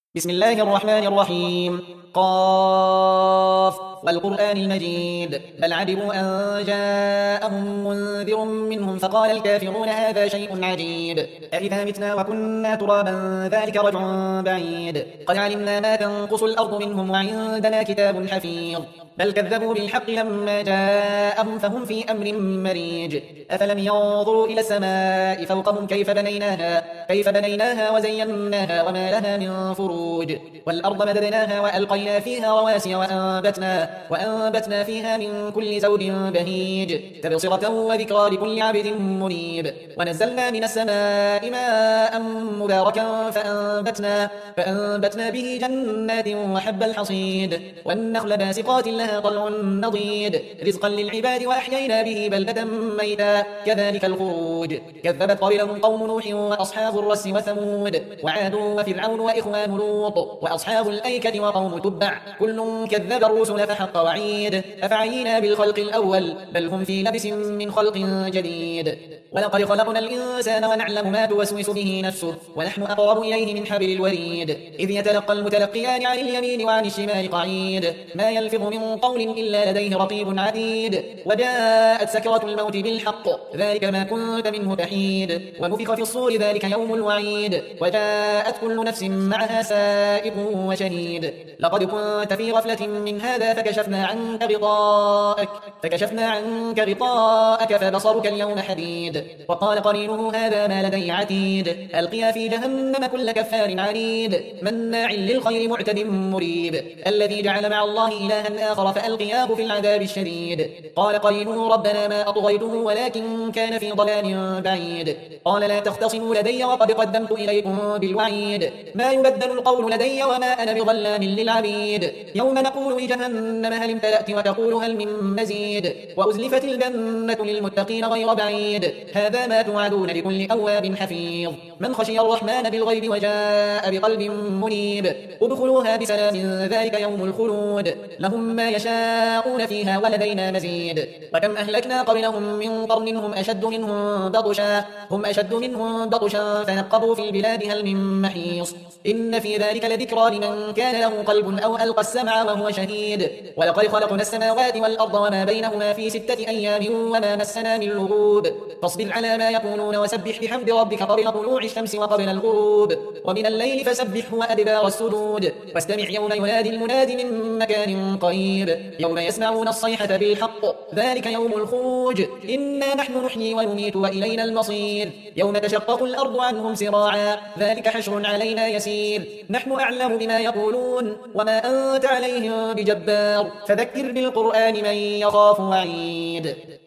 بسم الله الرحمن الرحيم. قاف والقرآن المجيد بل عجبوا أن جاءهم منذر منهم فقال الكافرون هذا شيء عجيب أإذا متنا وكنا ترابا ذلك رجع بعيد قد علمنا ما تنقص الأرض منهم وعندنا كتاب حفيظ بل كذبوا بالحق لما جاءهم فهم في أمر مريج أفلم ينظروا إلى السماء فوقهم كيف بنيناها وزيناها وما لها من فروج والأرض مددناها وألقينا فيها رواسي وأنبتنا فيها من كل زوج بهيج تبصرة وذكرى لكل عبد منيب ونزلنا من السماء ماء مباركا فأنبتنا به جنات وحب الحصيد والنخل باسقات لها طلع نضيد رزقا للعباد وأحيينا به بلدة ميتا كذلك الخروج كذبت قبلهم قوم نوح وأصحاب الرس وثمود وعاد وفرعون وإخوان لوط وأصحاب الأيكة وقوم تبع كل كذب الرسل فحق وعيد أفعينا بالخلق الأول بل هم في لبس من خلق جديد ولقد خلقنا الإنسان ونعلم ما توسوس به نفسه ونحن أقرب إليه من حبل الوريد إذ يتلقى المتلقيان عن اليمين وعن الشمال قعيد ما يلفظ من قول إلا لديه رقيب عتيد وجاءت سكرة الموت بالحق ذلك ما كنت منه تحيد ونفخ في الصور ذلك يوم الوعيد وجاءت كل نفس معها سائق وشهيد لقد كنت في غفلة من هذا فكشفنا عنك غطاءك فبصرك اليوم حديد وقال قرينه هذا ما لدي عتيد ألقيا في جهنم كل كفار عنيد مناع للخير معتد مريب الذي جعل مع الله إلها آخر فألقياه في العذاب الشديد قال قرينه ربنا ما أطغيته ولكن كان في ضلال بعيد قال لا تختصموا لدي وقد قدمت إليكم بالوعيد ما يبدل القول لدي وما أنا بظلام للعبيد يوم نقول لجهنم هل امتلأت وتقول هل من مزيد وأزلفت الجنة للمتقين غير بعيد هذا ما توعدون لكل أواب حفيظ من خشي الرحمن بالغيب وجاء بقلب منيب ادخلوها بسلام ذلك يوم الخلود لهم ما يشاءون فيها ولدينا مزيد وكم أهلكنا قبلهم من قرن هم أشد منهم بطشا فنقبوا في البلاد هل من محيص إن في ذلك لذكرى لمن كان له قلب أو ألقى السمع وهو شهيد ولقد خلقنا السماوات والأرض وما بينهما في 6 أيام وما مسنا من لغوب فاصبر على ما يقولون وسبح بحمد ربك قبل طلوع الشمس وقبل الغروب ومن الليل فسبحه وأدبار السجود واستمع يوم ينادي المناد من مكان قريب يوم يسمعون الصيحة بالحق ذلك يوم الخروج إنا نحن نحيي ونميت وإلينا المصير يوم تشقق الأرض عنهم سراعا ذلك حشر علينا يسير نحن أعلم بما يقولون وما أنت عليهم بجبار فذكر بالقرآن من يخاف وعيد